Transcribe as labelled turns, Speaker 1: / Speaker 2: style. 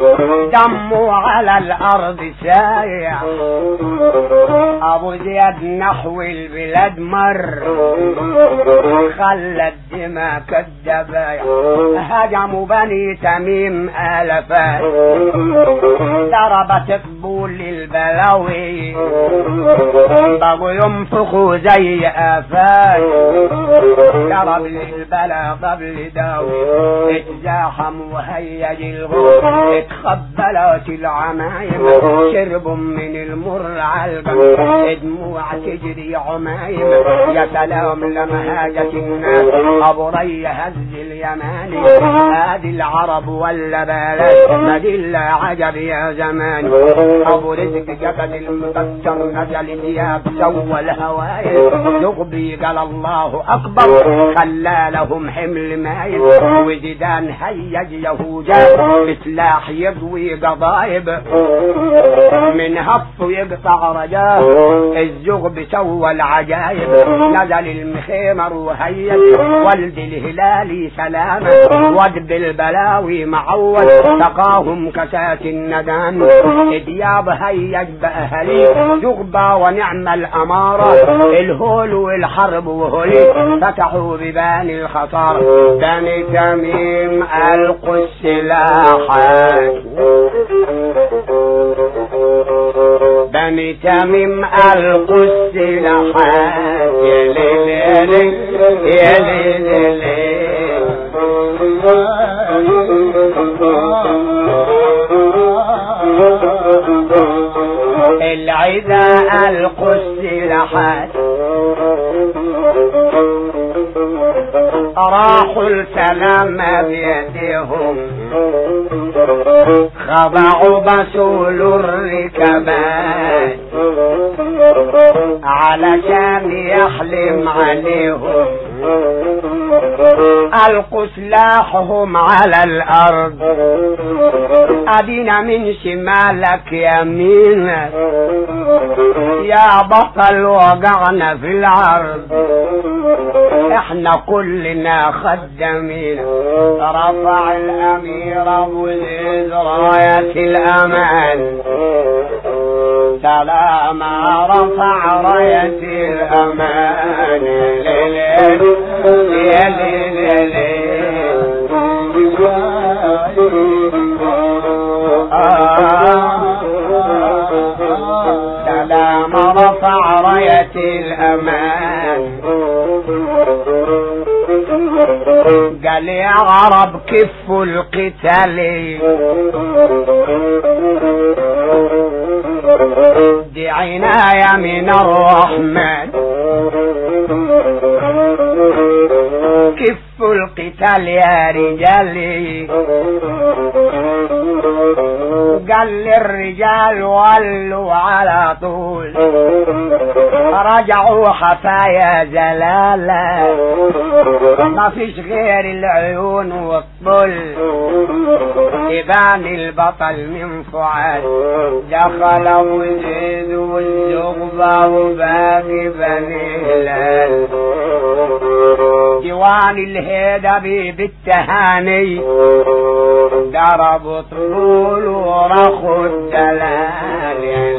Speaker 1: دمه على الارض سايع. ابو زياد نحو البلاد مر خلى الدماء كالدبايع. هجموا بني تميم الافات ضربت طبول البلاوي بقوا ينفخوا زي افات. ضرب للبلا قبل داوي اتزاحم وهيج الغور اتخبلت العمايم شربوا من المر عالقم دموع تجري عمايم. يا سلام لما هاجت الناس ابو ري هز اليماني هادي العرب ولا بلاش مدل عجب يا زمان. ابو رزق جبل المكسر نزل ثياب سوى الهوايل يغبي قال الله اكبر خلى لهم حمل مايل. وزيدان هيج يهوجا بسلاح يضوي قضايب من هف يقطع رجاه الزغب سوى العجايب. نزل المخيمر وهيج ولد الهلالي سلامة ودب البلاوي معود سقاهم كسات الندان. دياب هيج بأهلي زغبة ونعم الأمارة الهول والحرب وهولي فتحوا ببان الخطر. بني تميم ألقوا السلاحات بني تميم ألقوا السلاحات. يا ليل يا ليل يا ليل يا ليل. العدا ألقوا السلاحات راحوا السلام بيدهم خضعوا بسول الركبات علشان يحلم عليهم. ألقوا سلاحهم على الأرض أدينا من شمالك يمينك يا بطل وقعنا في العرض احنا كلنا خدامين. رفع الأمير أبو زيد راية الأمان سلاما رفع راية الأمان. يا ليل يا ليل سلاما رفع راية الأمان. قال يا عرب كفوا القتال دي عناية من الرحمن. كفوا القتال يا رجالي قال للرجال ولوا على طول رجعوا حفايا زلالة ما فيش غير العيون والطل يبان البطل من فعال. دخل ابو زيد والزغبة وباقي بني هلال ديوان الهدبي بالتهاني ضربوا طول ورخوا الدلال.